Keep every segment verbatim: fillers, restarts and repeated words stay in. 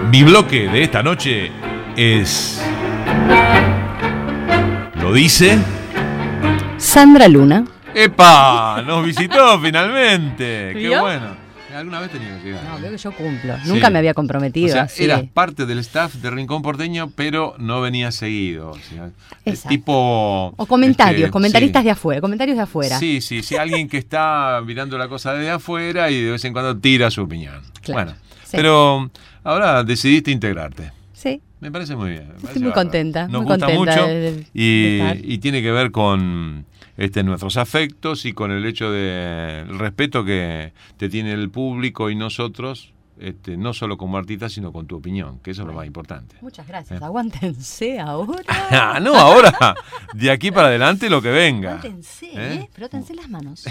Mi bloque de esta noche es... ¿Lo dice? Sandra Luna. ¡Epa! Nos visitó finalmente. ¡Qué ¿Vio? bueno! Alguna vez tenía que llegar. No, veo que yo cumplo. Sí. Nunca me había comprometido. O sea, así. eras parte del staff de Rincón Porteño, pero no venía seguido. O sea, Exacto. tipo... O comentarios, este, comentaristas sí. de afuera, comentarios de afuera. Sí, sí, sí. Alguien que está mirando la cosa desde afuera y de vez en cuando tira su opinión. Claro, Bueno, sí. pero ahora decidiste integrarte. Sí. Me parece muy bien. me parece Estoy muy bárbaro. contenta. Nos muy gusta contenta mucho de- de y, estar. y tiene que ver con este, nuestros afectos y con el hecho del respeto que te tiene el público y nosotros, este, no solo como artistas, sino con tu opinión, que eso es lo más importante. Muchas gracias. Eh. Aguántense ahora. Ah, no, ahora, de aquí para adelante lo que venga. Aguántense, ¿Eh? ¿eh? Frótense las manos.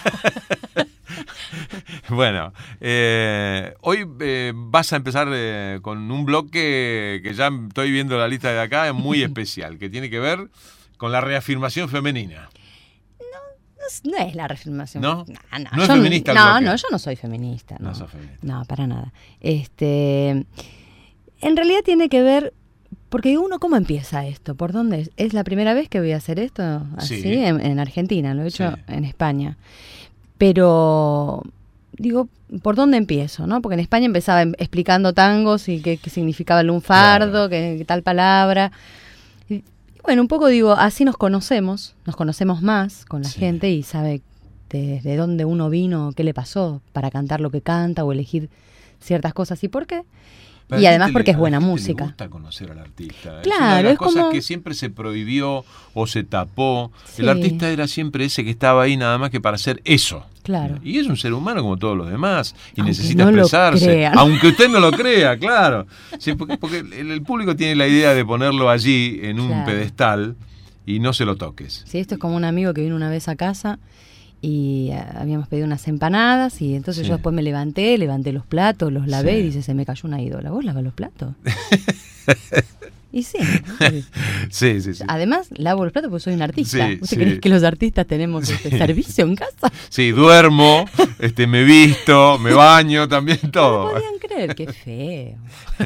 Bueno, eh, hoy eh, vas a empezar eh, con un bloque que ya estoy viendo la lista de acá, es muy especial, que tiene que ver con la reafirmación femenina. No, no es la reafirmación. ¿No? No, no, ¿No es yo feminista el No, bloque? no, yo no soy feminista. No, No sos feminista. No, para nada. Este, en realidad tiene que ver, porque uno, ¿cómo empieza esto? ¿Por dónde es? ¿Es la primera vez que voy a hacer esto así Sí. en, en Argentina? Lo he hecho Sí. en España. Pero, digo, ¿por dónde empiezo? ¿No? Porque en España empezaba em- explicando tangos y qué, qué significaba el lunfardo, Claro. qué, qué tal palabra. Y, bueno, un poco digo, así nos conocemos, nos conocemos más con la Sí. gente y sabe desde dónde uno vino, qué le pasó para cantar lo que canta o elegir ciertas cosas y por qué. Pero Y a la además gente porque le- es buena a la gente música. Le gusta conocer al artista. es Claro, una de las es cosas como- que siempre se prohibió o se tapó. Sí. El artista era siempre ese que estaba ahí nada más que para hacer eso. Claro. Y es un ser humano como todos los demás y Aunque necesita no lo expresarse. crean. Aunque usted no lo crea, claro. Sí, porque porque el, el público tiene la idea de ponerlo allí en un Claro. pedestal y no se lo toques. Sí, esto es como un amigo que vino una vez a casa y eh, habíamos pedido unas empanadas y entonces Sí. yo después me levanté, levanté los platos, los lavé Sí. y dice, se me cayó una ídola. ¿Vos lavas los platos? Y sí. Sí, sí, sí. Además, lavo los platos porque soy un artista. Sí, ¿Vos sí. crees que los artistas tenemos este servicio en casa? Sí, duermo, este, me visto, me baño, también No todo. podían creer, qué feo.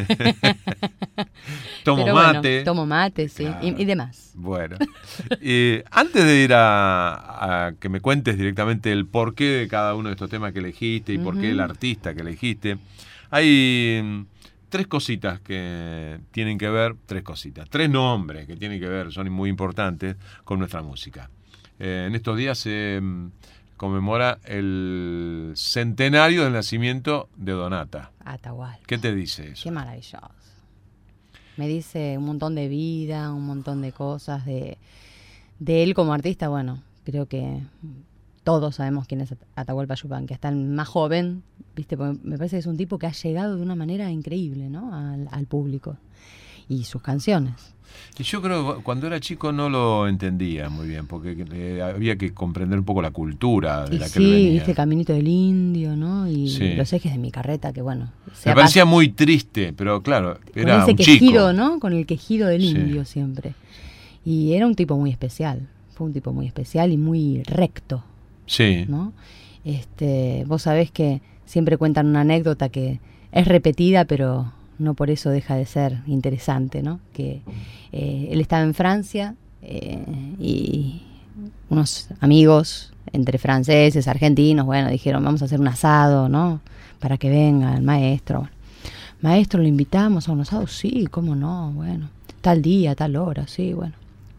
Tomo Pero bueno, mate. tomo mate, sí, Claro. y, y demás. Bueno, eh, antes de ir a, a que me cuentes directamente el porqué de cada uno de estos temas que elegiste y por qué Ujú. el artista que elegiste, hay mm, tres cositas que tienen que ver, tres cositas, tres nombres que tienen que ver, son muy importantes con nuestra música. Eh, en estos días se mm, conmemora el centenario del nacimiento de Donata. Atahualpa. ¿Qué te dice eso? Qué maravilloso. Me dice un montón de vida, un montón de cosas de, de él como artista. Bueno, creo que todos sabemos quién es At- Atahualpa Yupanqui, hasta el más joven, ¿viste? Porque me parece que es un tipo que ha llegado de una manera increíble, ¿no? Al, al público. Y sus canciones. Y yo creo que cuando era chico no lo entendía muy bien, porque eh, había que comprender un poco la cultura de Y la que él sí, venía. viste Caminito del Indio, ¿no? Y Sí. los ejes de mi carreta, que bueno. se Me ha parecía muy triste, pero claro, con era ese un quejido, chico. ¿no? Con el quejido del Sí. indio siempre. Y era un tipo muy especial. Fue un tipo muy especial y muy recto, Sí, ¿no? Este, vos sabés que siempre cuentan una anécdota que es repetida, pero no por eso deja de ser interesante, ¿no? Que eh, él estaba en Francia eh, y unos amigos entre franceses, argentinos, bueno, dijeron, vamos a hacer un asado, ¿no? Para que venga el maestro. Bueno, maestro, ¿lo invitamos a un asado? Sí, ¿cómo no? Bueno, tal día, tal hora, sí, bueno.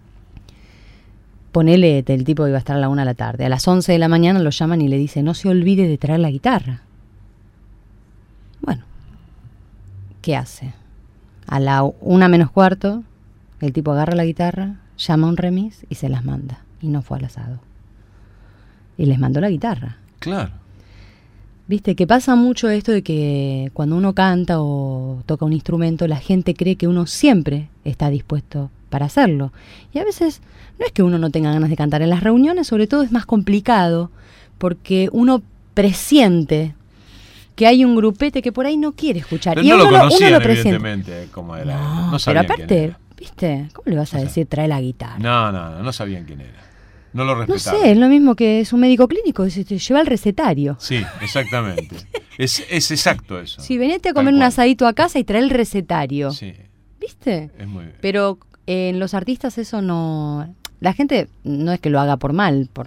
Ponele, el tipo iba a estar a la una de la tarde. A las once de la mañana lo llaman y le dicen, no se olvide de traer la guitarra. Bueno, ¿qué hace? A la una menos cuarto, el tipo agarra la guitarra, llama a un remis y se las manda. Y no fue al asado. Y les mandó la guitarra. claro. Viste, que pasa mucho esto de que cuando uno canta o toca un instrumento, la gente cree que uno siempre está dispuesto para hacerlo. Y a veces no es que uno no tenga ganas de cantar. En las reuniones, sobre todo, es más complicado porque uno presiente que hay un grupete que por ahí no quiere escuchar. Pero y no uno lo lo, uno conocían, lo presiente. evidentemente, cómo era. No, No pero sabían quién aparte, era. ¿viste? ¿Cómo le vas a No sé. decir trae la guitarra? No, no, no, no sabían quién era. No lo No respetaban. sé, es lo mismo que es un médico clínico, dice, te lleva el recetario. Sí, exactamente. Es, es exacto eso. Sí, venite a comer un asadito a casa y trae el recetario. Sí. ¿Viste? Es muy... Pero eh, en los artistas eso no... La gente no es que lo haga por mal, por...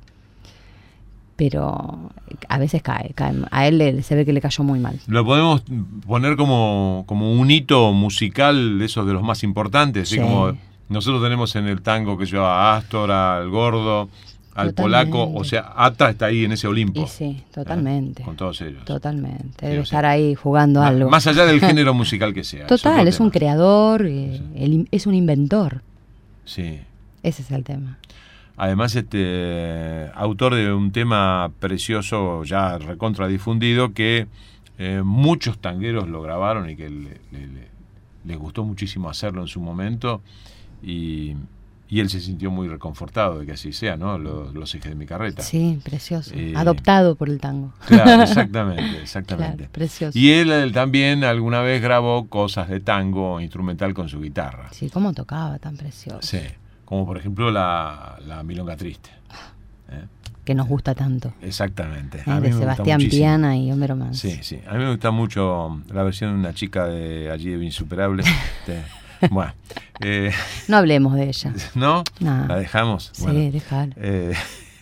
pero a veces cae, cae. A él le, se ve que le cayó muy mal. Lo podemos poner como, como un hito musical de esos de los más importantes, así sí. como nosotros tenemos en el tango que lleva a Astor, al Gordo, al Totalmente. Polaco, o sea, Ata está ahí en ese Olimpo. Y sí, totalmente. ¿Eh? Con todos ellos. Totalmente. Debe Sí, estar sí. ahí jugando Más, algo. más allá del género musical que sea. Total, es, es un tema. creador, eh, Sí. el, es un inventor. Sí. Ese es el tema. Además, este autor de un tema precioso, ya recontra difundido, que eh, muchos tangueros lo grabaron y que le, le, le, les gustó muchísimo hacerlo en su momento, y, y él se sintió muy reconfortado de que así sea, ¿no? Los, los ejes de mi carreta. Sí, precioso. Eh, Adoptado por el tango. Claro, exactamente, exactamente. Claro, precioso. Y él, él también alguna vez grabó cosas de tango instrumental con su guitarra. Sí, cómo tocaba tan precioso. Sí, como por ejemplo la, la Milonga Triste. ¿Eh? Que nos gusta tanto. Exactamente. ¿Eh? A mí De me gusta Sebastián muchísimo. Piana y Homero Manz. Sí, sí. A mí me gusta mucho la versión de una chica de allí de Insuperable. Este, bueno. Eh, No hablemos de ella. ¿No? No. ¿La dejamos? Sí, Bueno, déjalo. eh,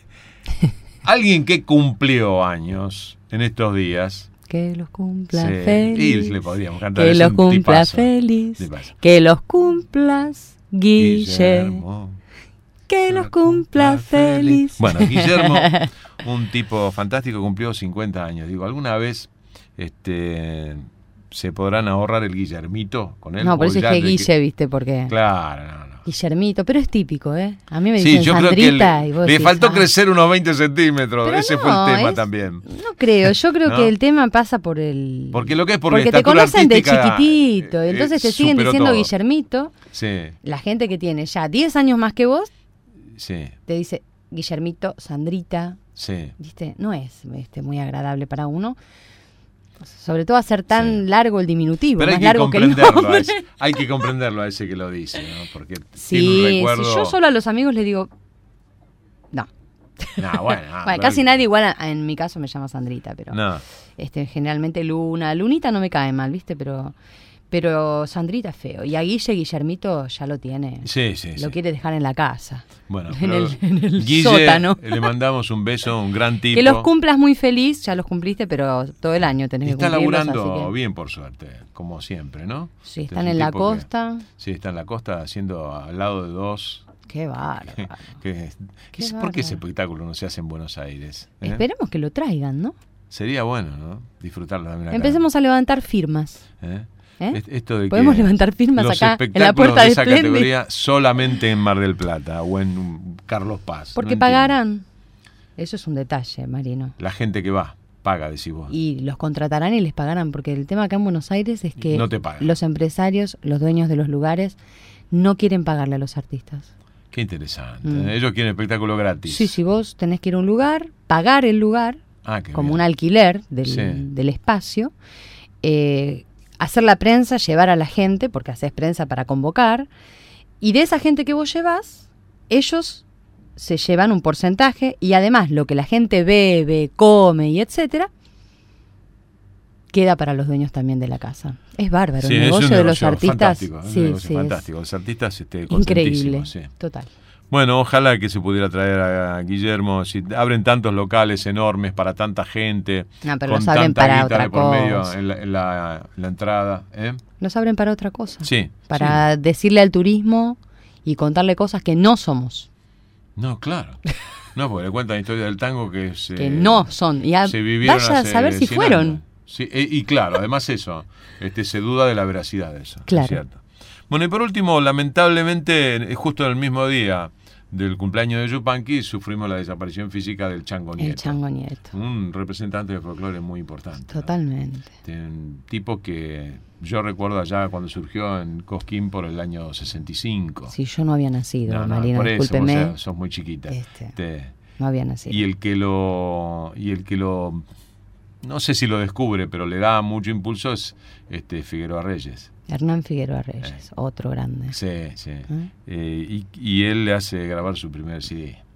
alguien que cumplió años en estos días. Que los cumpla Sí, feliz. y le podríamos cantar. Que es los un cumpla tipazo. feliz. Tipazo. Que los cumplas, Guille. Guillermo. Que los cumpla feliz. Bueno, Guillermo, un tipo fantástico, cumplió cincuenta años. Digo, ¿alguna vez este se podrán ahorrar el Guillermito con él? No, por O eso es ya que de Guille, viste, porque... Claro, no, no. Guillermito, pero es típico, ¿eh? A mí me Sí, dicen yo creo que Sandrita le, y vos le decís, faltó ah. crecer unos veinte centímetros. Pero Ese no, fue el tema es- también. No creo, yo creo ¿No? que el tema pasa por el... Porque lo que es por la Porque te estatura conocen de artística, chiquitito, y eh, entonces eh, te siguen superó diciendo todo. Guillermito. Sí, La gente que tiene ya diez años más que vos, sí, te dice Guillermito, Sandrita, sí. ¿viste? No es este, muy agradable para uno. Sobre todo hacer tan Sí. largo el diminutivo, Pero hay más que largo que el comprenderlo a nombre. ese, hay que comprenderlo a ese que lo dice, ¿no? Porque tiene un Sí, recuerdo. si yo solo a los amigos les digo, no. No, bueno, no, Bueno, pero- casi nadie igual, a- en mi caso me llama Sandrita, pero No. este generalmente Luna, Lunita no me cae mal, ¿viste? Pero pero Sandrita es feo. Y a Guille, Guillermito ya lo tiene. Sí, sí, Lo sí. quiere dejar en la casa. Bueno, en pero el- en el Guille, sótano. le mandamos un beso, un gran tipo. Que los cumplas muy feliz, ya los cumpliste, pero todo el año tenés Está que cumplirlos. laburando así que- bien, por suerte, como siempre, ¿no? Sí, Este están es un en la tipo que- costa. sí, está en la costa haciendo al lado de dos. Qué bárbaro. que, Qué ¿Por qué ese bárbaro. espectáculo no se hace en Buenos Aires? ¿Eh? Esperemos que lo traigan, ¿no? Sería bueno, ¿no? Disfrutarlo también acá. Empecemos a levantar firmas. ¿Eh? ¿Eh? Es- Esto de Podemos que levantar firmas los acá, en la espectáculos puerta de de esa Splendid. categoría solamente en Mar del Plata o en um, Carlos Paz. Porque no entiendo. pagarán. Eso es un detalle, Marino. La gente que va, paga, decís vos. Y los contratarán y les pagarán, porque el tema acá en Buenos Aires es que No te pagan. los empresarios, los dueños de los lugares, no quieren pagarle a los artistas. Qué interesante. Mm. ¿eh? Ellos quieren espectáculo gratis. Sí, si vos tenés que ir a un lugar, pagar el lugar, Ah, qué como bien. un alquiler del, Sí. del espacio, eh, hacer la prensa, llevar a la gente, porque haces prensa para convocar, y de esa gente que vos llevas, ellos se llevan un porcentaje, y además lo que la gente bebe, come y etcétera, queda para los dueños también de la casa. Es bárbaro, Sí, el es un negocio de los negocio artistas. fantástico, es un Sí, negocio sí, es fantástico. Los artistas este, increíble, contentísimos, sí. total. Bueno, ojalá que se pudiera traer a Guillermo. Si abren tantos locales enormes para tanta gente, No, pero con los abren tanta para guita otra de por medio cosa. en la, en la- en la entrada. ¿eh? Los abren para otra cosa. Sí. Para decirle al turismo y contarle cosas que no somos. No, claro. No, porque le cuentan la historia del tango que se, Que no son. Y a- se vivieron vaya a hace saber si cien fueron. años. Sí, e- y claro, además eso, este, se duda de la veracidad de eso. Claro. Es cierto. Bueno, y por último, lamentablemente, eh, justo en el mismo día del cumpleaños de Yupanqui, sufrimos la desaparición física del Chango Nieto. El Chango Nieto. Un representante de folclore muy importante. ¿no? Totalmente. Este, un tipo que yo recuerdo allá cuando surgió en Cosquín por el año sesenta y cinco. Si yo no había nacido, No, no, Marina, por eso, discúlpeme. o sea, sos muy chiquita. Este, Este, no había nacido. y el que lo y el que lo no sé si lo descubre, pero le da mucho impulso es este Figueroa Reyes. Hernán Figueroa Reyes, Eh. otro grande. Sí, sí. ¿Eh? Eh, y, y él le hace grabar su primer C D.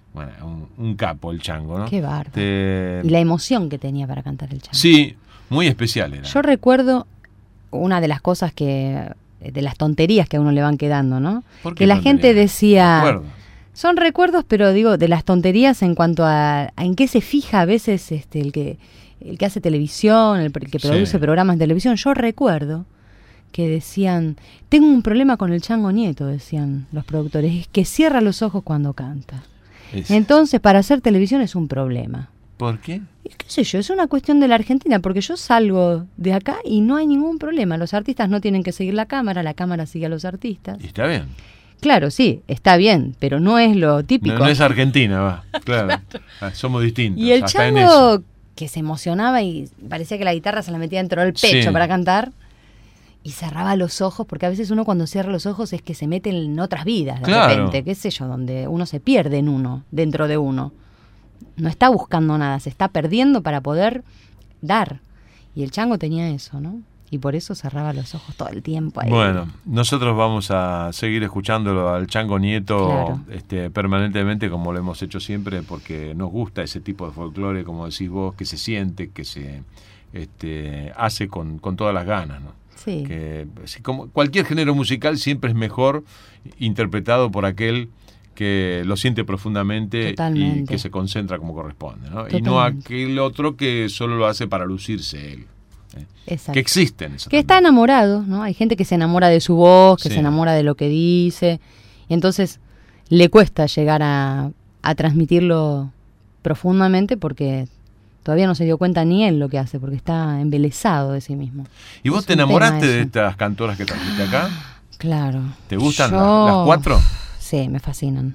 Bueno, un, un capo el Chango, ¿no? Qué bárbaro. Te... Y la emoción que tenía para cantar el Chango. Sí, muy especial era. Yo recuerdo una de las cosas que, de las tonterías que a uno le van quedando, ¿no? Que la gente decía, recuerdo. Son recuerdos, pero digo, de las tonterías en cuanto a, a en qué se fija a veces este el que el que hace televisión, el, el que produce sí. programas de televisión. Yo recuerdo que decían, tengo un problema con el Chango Nieto, decían los productores, es que cierra los ojos cuando canta. Es... Entonces, para hacer televisión es un problema. ¿Por qué? Y qué sé yo, es una cuestión de la Argentina, porque yo salgo de acá y no hay ningún problema. Los artistas no tienen que seguir la cámara, la cámara sigue a los artistas. Y está bien. Claro, sí, está bien, pero no es lo típico. No, no es Argentina, va, claro. claro. Somos distintos. Y el Chango, que se emocionaba y parecía que la guitarra se la metía dentro del pecho sí. para cantar, y cerraba los ojos, porque a veces uno cuando cierra los ojos es que se mete en otras vidas, de claro. repente, qué sé yo, donde uno se pierde en uno, dentro de uno. No está buscando nada, se está perdiendo para poder dar. Y el Chango tenía eso, ¿no? Y por eso cerraba los ojos todo el tiempo ahí. Bueno, nosotros vamos a seguir escuchándolo al Chango Nieto claro. este, permanentemente, como lo hemos hecho siempre, porque nos gusta ese tipo de folclore, como decís vos, que se siente, que se este, hace con, con todas las ganas, ¿no? Sí. Que, como cualquier género musical siempre es mejor interpretado por aquel que lo siente profundamente Totalmente. Y que se concentra como corresponde, ¿no? Y no aquel otro que solo lo hace para lucirse él. ¿eh? Exacto. Que existen. Que también. Está enamorado, ¿no? Hay gente que se enamora de su voz, que sí. se enamora de lo que dice, y entonces le cuesta llegar a, a transmitirlo profundamente porque todavía no se dio cuenta ni él lo que hace, porque está embelesado de sí mismo. ¿Y vos es te enamoraste de estas cantoras que trajiste acá? Claro. ¿Te gustan Yo... las, las cuatro? Sí, me fascinan.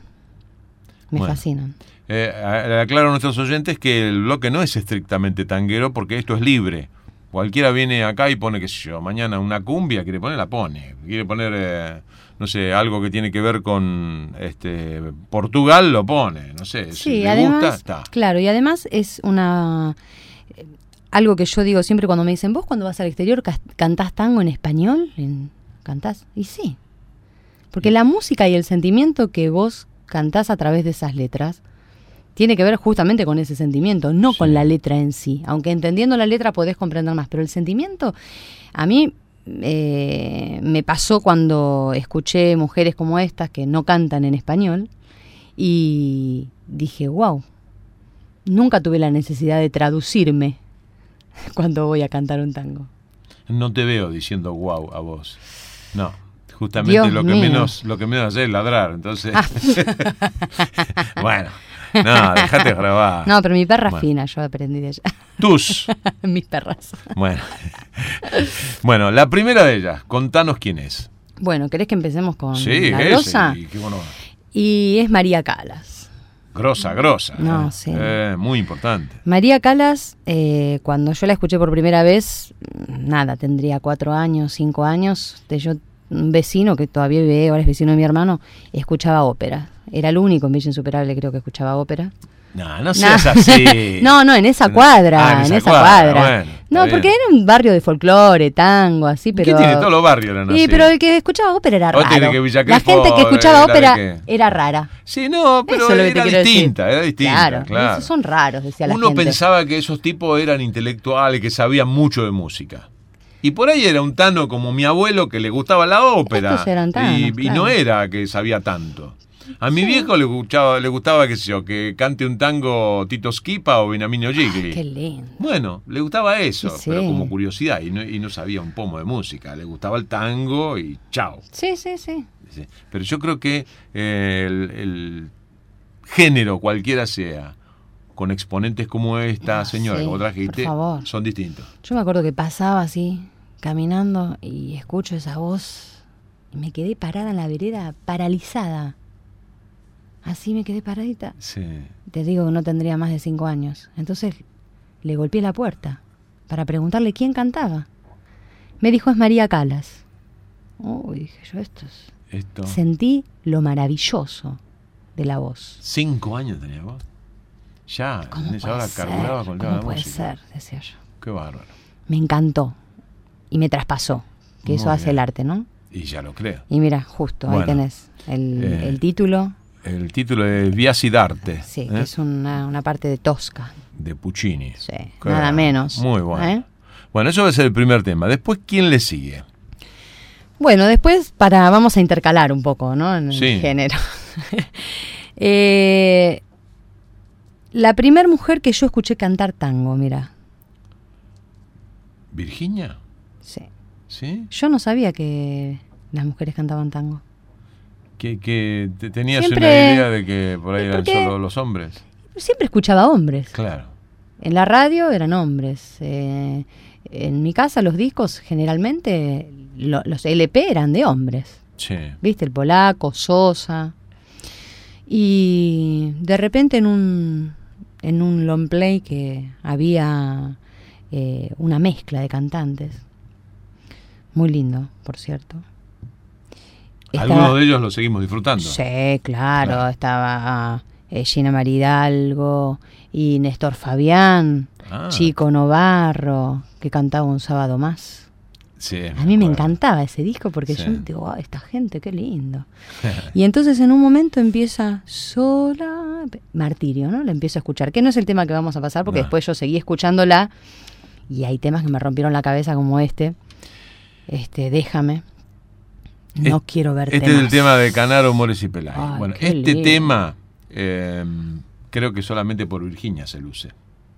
Me bueno, fascinan. Eh, aclaro a nuestros oyentes que el bloque no es estrictamente tanguero porque esto es libre. Cualquiera viene acá y pone, qué sé yo, mañana una cumbia, quiere poner, la pone. Quiere poner, eh, no sé, algo que tiene que ver con este Portugal, lo pone. No sé, sí, si le además, gusta, está. Claro, y además es una... Algo que yo digo siempre cuando me dicen, ¿vos cuando vas al exterior cantás tango en español? ¿Cantás? Y sí. Porque la música y el sentimiento que vos cantás a través de esas letras tiene que ver justamente con ese sentimiento, no sí. con la letra en sí. Aunque entendiendo la letra podés comprender más, pero el sentimiento, a mí eh, me pasó cuando escuché mujeres como estas que no cantan en español y dije, wow, nunca tuve la necesidad de traducirme cuando voy a cantar un tango. No te veo diciendo wow a vos, no. Justamente Dios lo que mío. menos lo que menos hacer es ladrar, entonces ah. bueno, no, dejate grabar. No, pero mi perra bueno. fina, yo aprendí de ella. Tus mis perras. Bueno. Bueno, la primera de ellas, contanos quién es. Bueno, ¿querés que empecemos con sí, la ese, grosa? Y, qué bueno. Y es María Calas. Grosa, grosa. No, eh. sí. Eh, muy importante. María Calas, eh, cuando yo la escuché por primera vez, nada, tendría cuatro años, cinco años, de yo un vecino que todavía vive, ahora es vecino de mi hermano, escuchaba ópera. Era el único en Villa Insuperable, creo que escuchaba ópera. No, no seas así. no, no, en esa cuadra, ah, en, esa en esa cuadra. cuadra. Bueno, no, porque bien. Era un barrio de folclore, tango, así, pero... ¿Qué tiene? Todos los barrios eran así. Sí, pero el que escuchaba ópera era raro. Que la gente que escuchaba era ópera que... era rara. Sí, no, pero Eso era distinta, decir. era distinta, claro. claro. Esos son raros, decía la Uno gente. pensaba que esos tipos eran intelectuales, que sabían mucho de música. Y por ahí era un tano como mi abuelo que le gustaba la ópera. Estos eran tanos, y, claro. y no era que sabía tanto. A mi sí. viejo le gustaba, le gustaba, qué sé yo, que cante un tango Tito Schipa o Beniamino Gigli. Ah, qué lindo. Bueno, le gustaba eso, sí. pero como curiosidad, y no, y no sabía un pomo de música. Le gustaba el tango y chao. Sí, sí, sí. sí. Pero yo creo que eh, el, el género, cualquiera sea, con exponentes como esta no, señora, sí, como trajiste, son distintos. Yo me acuerdo que pasaba así, caminando, y escucho esa voz, y me quedé parada en la vereda, paralizada. Así me quedé paradita. Sí. Te digo que no tendría más de cinco años. Entonces le golpeé la puerta para preguntarle quién cantaba. Me dijo, es María Calas. Oh, dije yo, esto es... Esto... Sentí lo maravilloso de la voz. ¿Cinco años tenía vos? Ya, en esa hora carburaba con el tema de la puede música. ser? Decía yo. Qué bárbaro. Me encantó. Y me traspasó. Que Muy eso hace bien. El arte, ¿no? Y ya lo creo. Y mira, justo, bueno, ahí tenés el, eh, el título. El título es Via Siddharte. Sí, ¿eh? que es una, una parte de Tosca. De Puccini. Sí, Qué nada bueno. menos. Muy bueno. ¿Eh? Bueno, eso va a ser el primer tema. Después, ¿quién le sigue? Bueno, después para vamos a intercalar un poco, ¿no? En el Sí. género. eh, la primer mujer que yo escuché cantar tango, mira. ¿Virginia? Sí. ¿Sí? Yo no sabía que las mujeres cantaban tango. Que, que te- tenías Siempre- una idea de que por ahí eran porque- solo los hombres. Siempre escuchaba hombres. Claro. En la radio eran hombres. Eh, en mi casa los discos generalmente, lo- los L P eran de hombres. Sí. ¿Viste? El Polaco, Sosa. Y de repente en un, en un long play que había eh, una mezcla de cantantes. Muy lindo, por cierto. Algunos de ellos los seguimos disfrutando. Sí, claro. Claro. Estaba eh, Gina Maridalgo y Néstor Fabián, Ah. Chico Novarro, que cantaba Un Sábado Más. Sí, A mí me acuerdo. encantaba ese disco porque Sí. yo digo, wow, esta gente, qué lindo. Y entonces en un momento empieza sola, Martirio, ¿no? La empiezo a escuchar, que no es el tema que vamos a pasar porque No. después yo seguí escuchándola y hay temas que me rompieron la cabeza como este. Este, Déjame. No Es- quiero verte Este es el más. tema de Canaro, Mores y Pelay. Ay, Bueno, qué este lindo. tema eh, creo que solamente por Virginia se luce.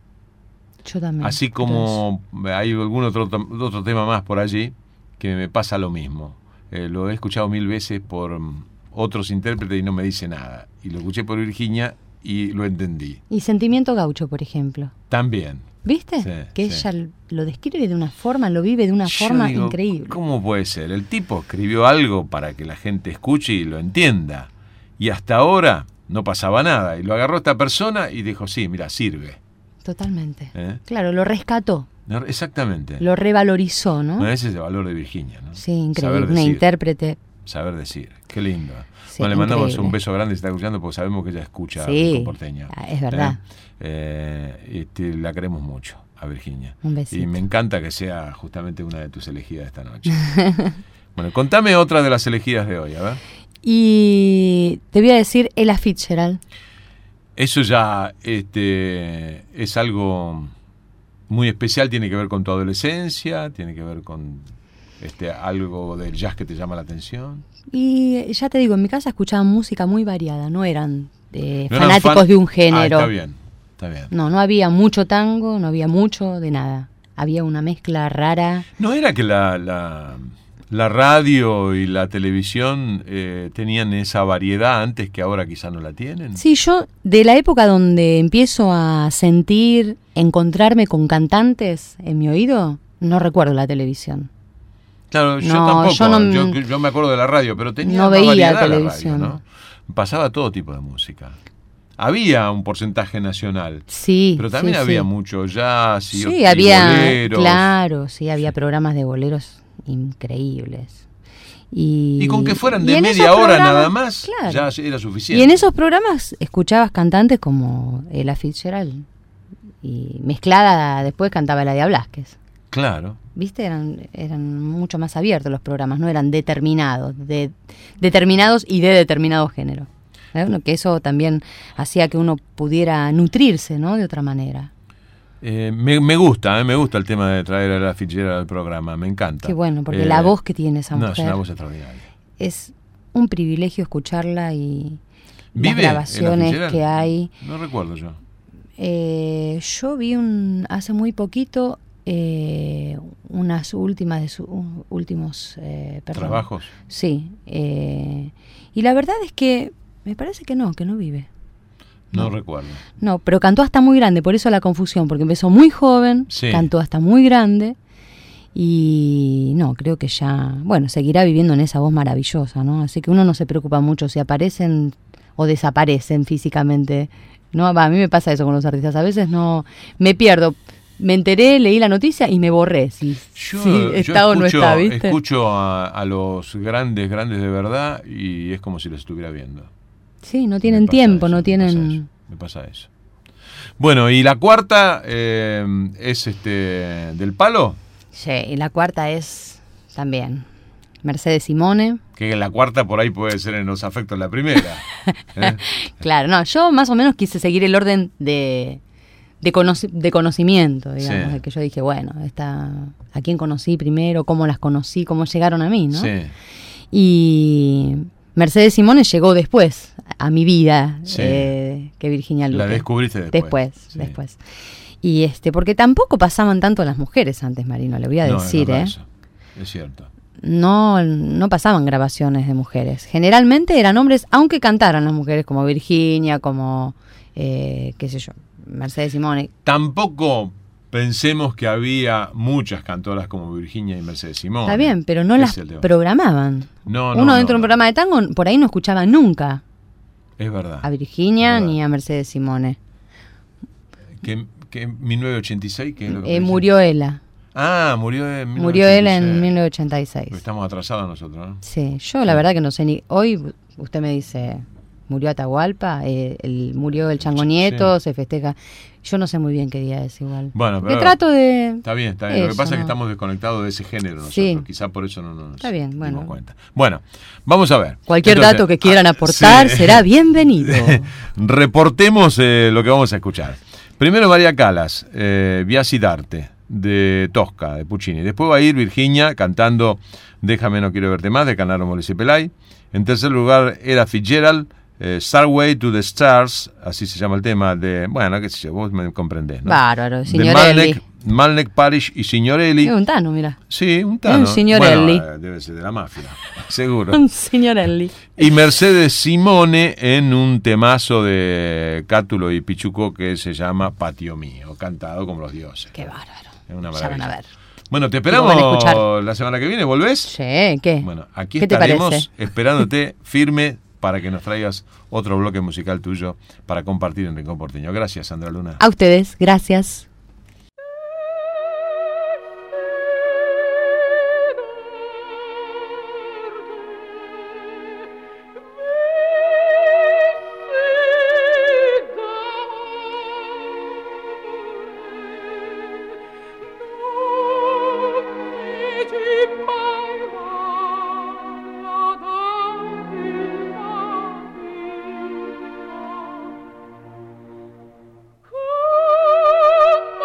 Yo también. Así como hay algún otro, otro tema más por allí que me pasa lo mismo. Eh, lo he escuchado mil veces por mm, otros intérpretes y no me dice nada. Y lo escuché por Virginia y lo entendí. Y Sentimiento Gaucho, por ejemplo. También. ¿Viste? Sí, que sí. ella lo describe de una forma, lo vive de una Yo forma digo, increíble. ¿cómo puede ser? El tipo escribió algo para que la gente escuche y lo entienda. Y hasta ahora no pasaba nada. Y lo agarró esta persona y dijo, sí, mira, sirve. Totalmente. ¿Eh? Claro, lo rescató, No, exactamente. lo revalorizó, ¿no? Bueno, ese es el valor de Virginia, ¿no? Sí, increíble. Saber Una decir, intérprete. saber decir. Qué lindo. Sí, Bueno, le mandamos increíble. un beso grande si está escuchando porque sabemos que ella escucha Sí, Rico Porteño. ah, es verdad. Eh, eh, este, la queremos mucho a Virginia. Un besito. Y me encanta que sea justamente una de tus elegidas esta noche. Bueno, contame otra de las elegidas de hoy, a ver. Y te voy a decir Ella Fitzgerald. Eso ya este, es algo muy especial, tiene que ver con tu adolescencia, tiene que ver con este, algo del jazz que te llama la atención. Y ya te digo, en mi casa escuchaban música muy variada, no eran eh, ¿No eran fanáticos fan- de un Ah, género. está bien, está bien. No, no había mucho tango, no había mucho de nada. Había una mezcla rara. ¿No era que la, la, la radio y la televisión eh, tenían esa variedad antes que ahora quizá no la tienen? Sí, yo de la época donde empiezo a sentir, encontrarme con cantantes en mi oído, no recuerdo la televisión. Claro, yo No, tampoco. yo no- yo, yo me acuerdo de la radio, pero tenía no más veía variedad la televisión. radio, ¿no? Pasaba todo tipo de música. Había un porcentaje nacional, Sí, pero también sí, había sí. mucho jazz y, Sí, y había, boleros. claro, sí, había programas de boleros increíbles. Y, Y con que fueran y de en media esos hora programas, nada más, claro. ya era suficiente. Y en esos programas escuchabas cantantes como Ella Fitzgerald y mezclada después cantaba Eladia Blasquez. Claro. ¿Viste? Eran, eran mucho más abiertos los programas, no eran determinados, de, determinados y de determinado género. ¿Eh? Bueno, que eso también hacía que uno pudiera nutrirse, ¿no? De otra manera. Eh, me, me gusta, eh, me gusta el tema de traer a la Fitzgerald al programa, me encanta. Qué bueno, porque Eh, la voz que tiene esa No, mujer es una voz extraordinaria. es un privilegio escucharla y las ¿Vive Ella grabaciones Fitzgerald? que hay. No recuerdo yo. Eh, yo vi un hace muy poquito eh, unas últimas de sus últimos eh, perdón. ¿Trabajos? Sí, eh, y la verdad es que me parece que no, que no vive. No, No. recuerdo. No, pero cantó hasta muy grande, por eso la confusión, porque empezó muy joven, Sí. cantó hasta muy grande y no, creo que ya, bueno, seguirá viviendo en esa voz maravillosa, ¿no? Así que uno no se preocupa mucho si aparecen o desaparecen físicamente, ¿no? Va, a mí me pasa eso con los artistas, a veces no, me pierdo. Me enteré, leí la noticia y me borré. Si, Yo, si yo está o no escucho, está, ¿viste? escucho a, a los grandes, grandes de verdad y es como si los estuviera viendo. Sí, no Me tienen pasa tiempo, eso, no me tienen... pasa eso, Me pasa eso. Bueno, y la cuarta eh, es este del Palo, Sí, y la cuarta es también Mercedes Simone. que la cuarta por ahí puede ser en los afectos la primera. ¿Eh? Claro, no, yo más o menos quise seguir el orden de, de, conoci- de conocimiento, digamos, Sí. de que yo dije, bueno, esta, ¿a quién conocí primero? ¿Cómo las conocí? ¿Cómo llegaron a mí? ¿no? Sí. Y Mercedes Simone llegó después a mi vida Sí. eh, que Virginia Luque. La descubriste después. Después, Sí. después. Y este, porque tampoco pasaban tanto las mujeres antes, Marino, le voy a No, decir, es verdad ¿eh? eso. Es cierto. No, no pasaban grabaciones de mujeres. Generalmente eran hombres, aunque cantaran las mujeres, como Virginia, como, eh, qué sé yo, Mercedes Simone. Tampoco pensemos que había muchas cantoras como Virginia y Mercedes Simone. Está bien, pero no Ese las es el tema. programaban. No, no, Uno no, dentro de un no. programa de tango, por ahí no escuchaba nunca Es verdad. a Virginia Es verdad. ni a Mercedes Simone. Que, que en mil novecientos ochenta y seis, ¿qué es lo que Eh, me dice? murió ella. Ah, murió en mil novecientos ochenta y seis. Murió él en mil novecientos ochenta y seis. Estamos atrasados nosotros, ¿no? Sí, yo la verdad que no sé ni... Hoy usted me dice, murió Atahualpa, eh, el, murió el Chango Nieto, Sí. se festeja. Yo no sé muy bien qué día es igual. Bueno, Porque pero trato de... está bien, está bien. Lo que Eso, pasa es que ¿no? estamos desconectados de ese género nosotros. Sí. Quizá por eso no nos Está bien, dimos bueno. cuenta. Bueno, vamos a ver. Cualquier Entonces, dato que quieran ah, aportar sí. será bienvenido. Reportemos eh, lo que vamos a escuchar. Primero María Callas, eh, Biasi d'Arte, de Tosca, de Puccini. Después va a ir Virginia cantando Déjame no quiero verte más, de Canaro Molise Pelay. En tercer lugar era Fitzgerald, eh, Starway to the Stars, así se llama el tema de, bueno, qué sé yo, vos me comprendés, ¿no? Bárbaro, De Signorelli. Malnek, Malnek Parish y Signorelli. Es un tano, mira. Sí, un tano. un Signorelli. Bueno, eh, debe ser de la mafia, seguro. Un Signorelli. Y Mercedes Simone en un temazo de Cátulo y Pichuco que se llama Patio Mío, cantado como los dioses. Qué bárbaro. Es una Ya van maravilla. a ver. Bueno, te Lo van a esperamos escuchar. la semana que viene, ¿volvés? Sí, ¿qué? Bueno, aquí ¿Qué te estaremos parece? esperándote firme para que nos traigas otro bloque musical tuyo para compartir en Rincón Porteño. Gracias, Sandra Luna. A ustedes, gracias. Thank you.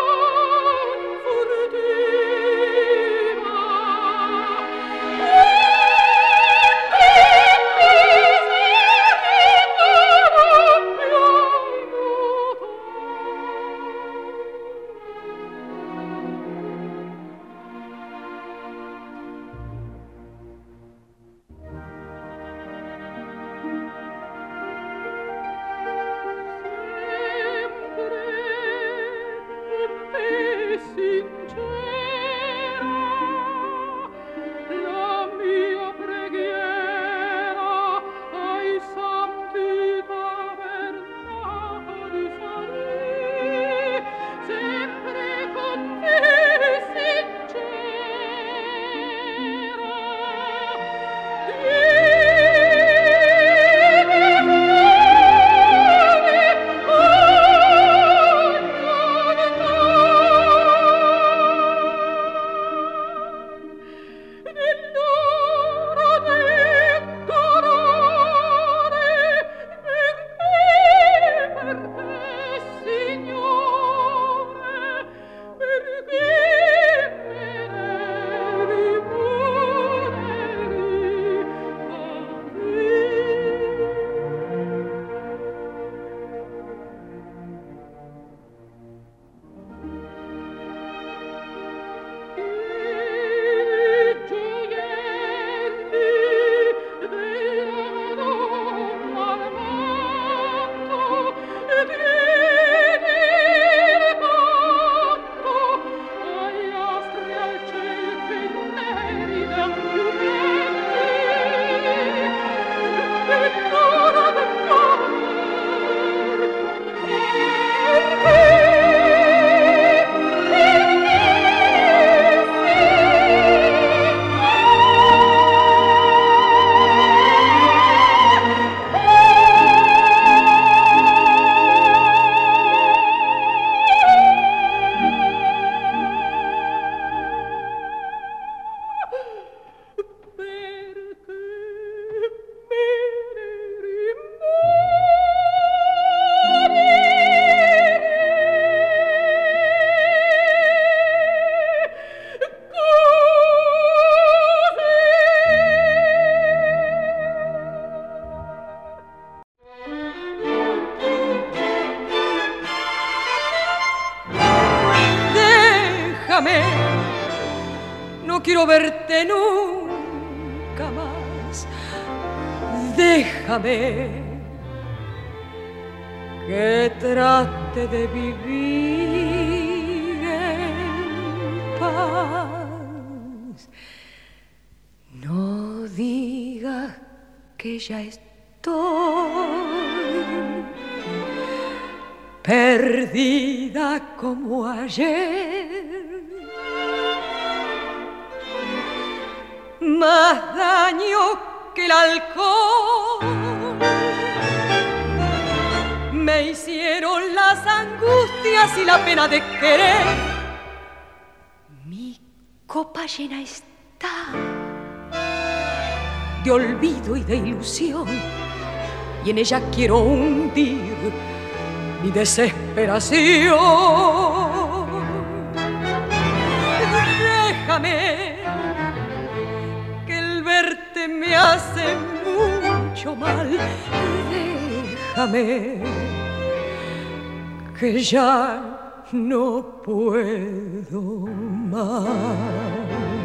déjame, no quiero verte nunca más. Déjame que trate de vivir en paz. No digas que ya estoy perdida como ayer. Más daño que el alcohol me hicieron las angustias y la pena de querer. Mi copa llena está de olvido y de ilusión, y en ella quiero hundir mi desesperación. Déjame, que el verte me hace mucho mal. Déjame, que ya no puedo más.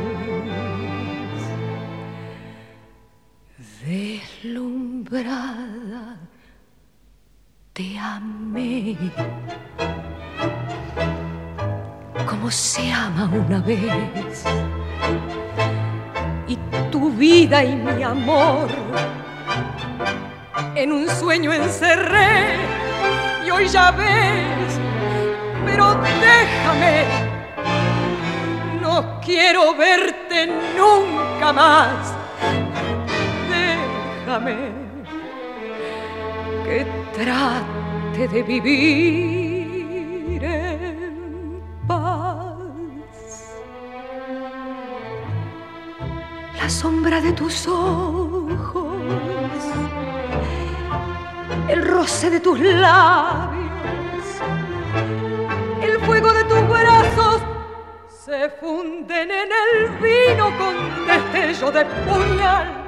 Deslumbrada te amé, como se ama una vez, y tu vida y mi amor en un sueño encerré, y hoy ya ves, pero déjame, no quiero verte nunca más. Déjame que trate de vivir en paz. La sombra de tus ojos, el roce de tus labios, el fuego de tus brazos se funden en el vino con destello de puñal.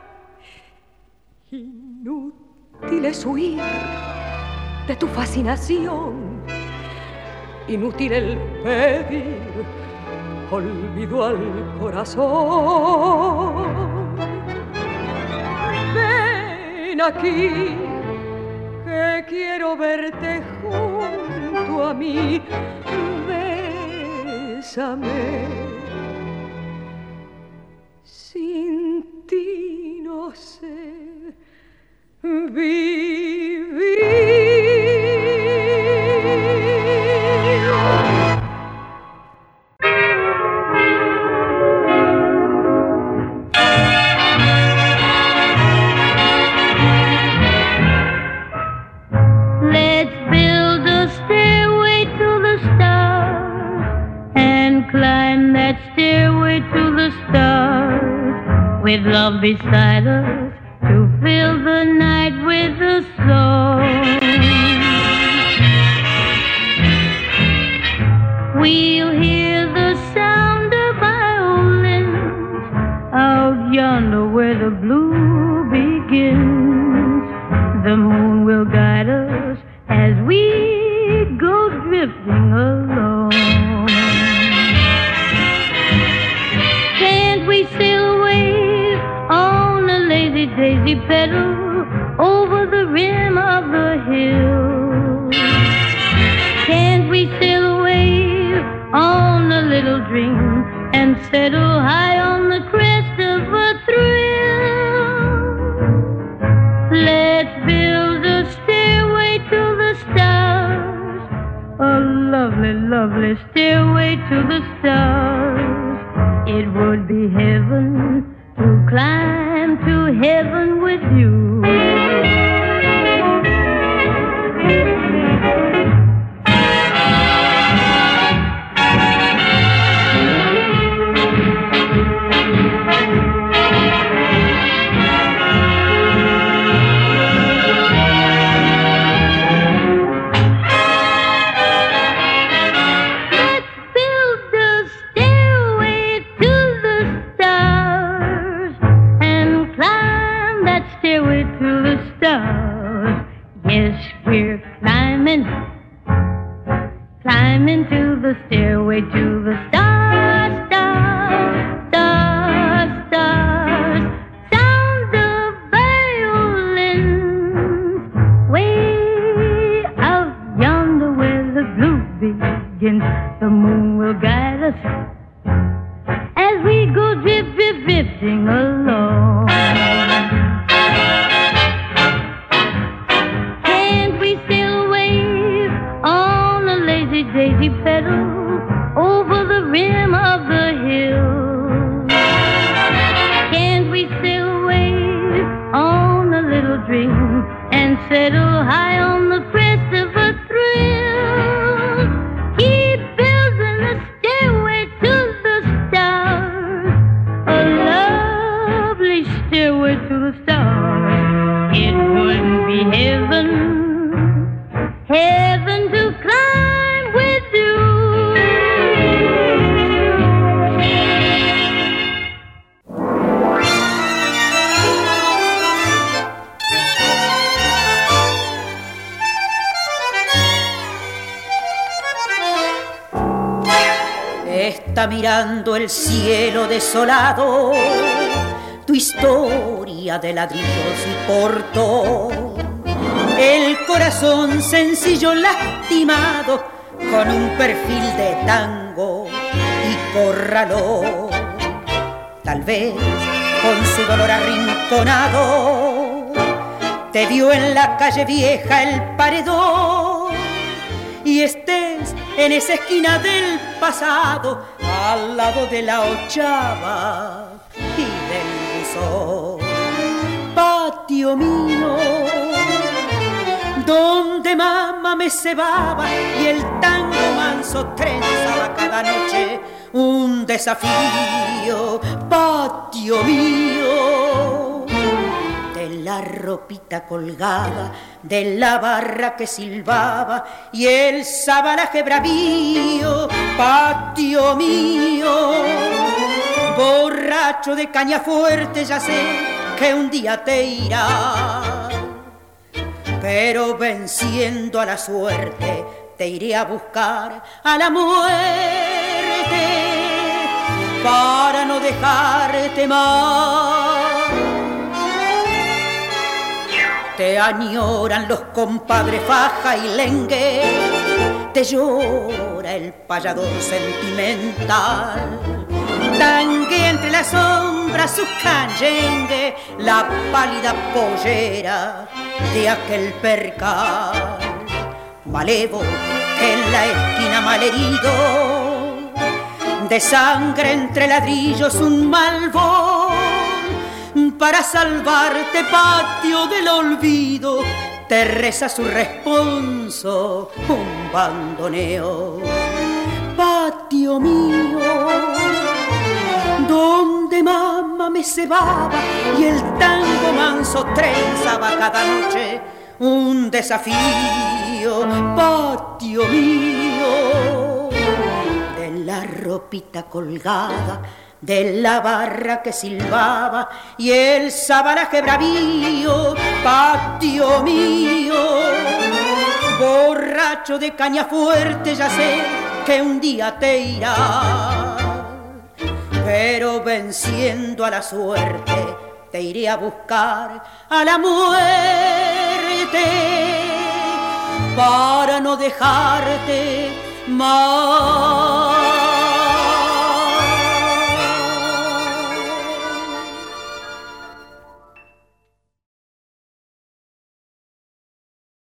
Inútil es huir de tu fascinación, inútil el pedir olvido al corazón. Ven aquí, que quiero verte junto a mí. Bésame, sin ti no sé vivir. Let's build a stairway to the stars and climb that stairway to the stars with love beside us to fill the night with a song. We'll hear the sound of violins out yonder where the blue begins. The moon will guide us as we go drifting along. Can't we sail away on a lazy daisy petal over the rim of the hill? Can't we sail away on a little dream and settle high on the crest of a thrill? Let's build a stairway to the stars, a lovely, lovely stairway to the stars. It would be heaven to climb to heaven with you. Stairway stairway to the stars, stars, stars, stars. Sound of violins way out yonder where the blue begins. The moon will guide us as we go drip, drip, drifting along. Can't we sail away on a lazy daisy pedal over the rim of the hill? Can't we sail away on a little dream and settle high on the crest of a thrill? Keep building a stairway to the stars, a lovely stairway to the stars. It would be heaven, heaven to climb with you. Está mirando el cielo desolado, tu historia de ladrillos y portón, el corazón sencillo lastimado con un perfil de tango y corralón. Tal vez con su dolor arrinconado te dio en la calle vieja el paredón, y estés en esa esquina del pasado, al lado de la ochava y del buzón. Patio mío, donde mamá me cebaba y el tango manso trenzaba cada noche un desafío. Patio mío, de la ropita colgada, de la barra que silbaba y el sabanaje bravío. Patio mío, borracho de caña fuerte, ya sé que un día te irá, pero venciendo a la suerte te iré a buscar a la muerte para no dejarte más. Te añoran los compadres Faja y Lengue, te llora el payador sentimental, tangue entre las sombras su canyengue, la pálida pollera de aquel percal. Malevo que en la esquina malherido, de sangre entre ladrillos un malvón, para salvarte, patio del olvido, te reza su responso un bandoneo. Patio mío, donde mamá me cebaba y el tango manso trenzaba cada noche un desafío. Patio mío, de la ropita colgada, de la barra que silbaba y el sabanaje bravío. Patio mío, borracho de caña fuerte, ya sé que un día te irá, pero venciendo a la suerte te iré a buscar a la muerte para no dejarte más.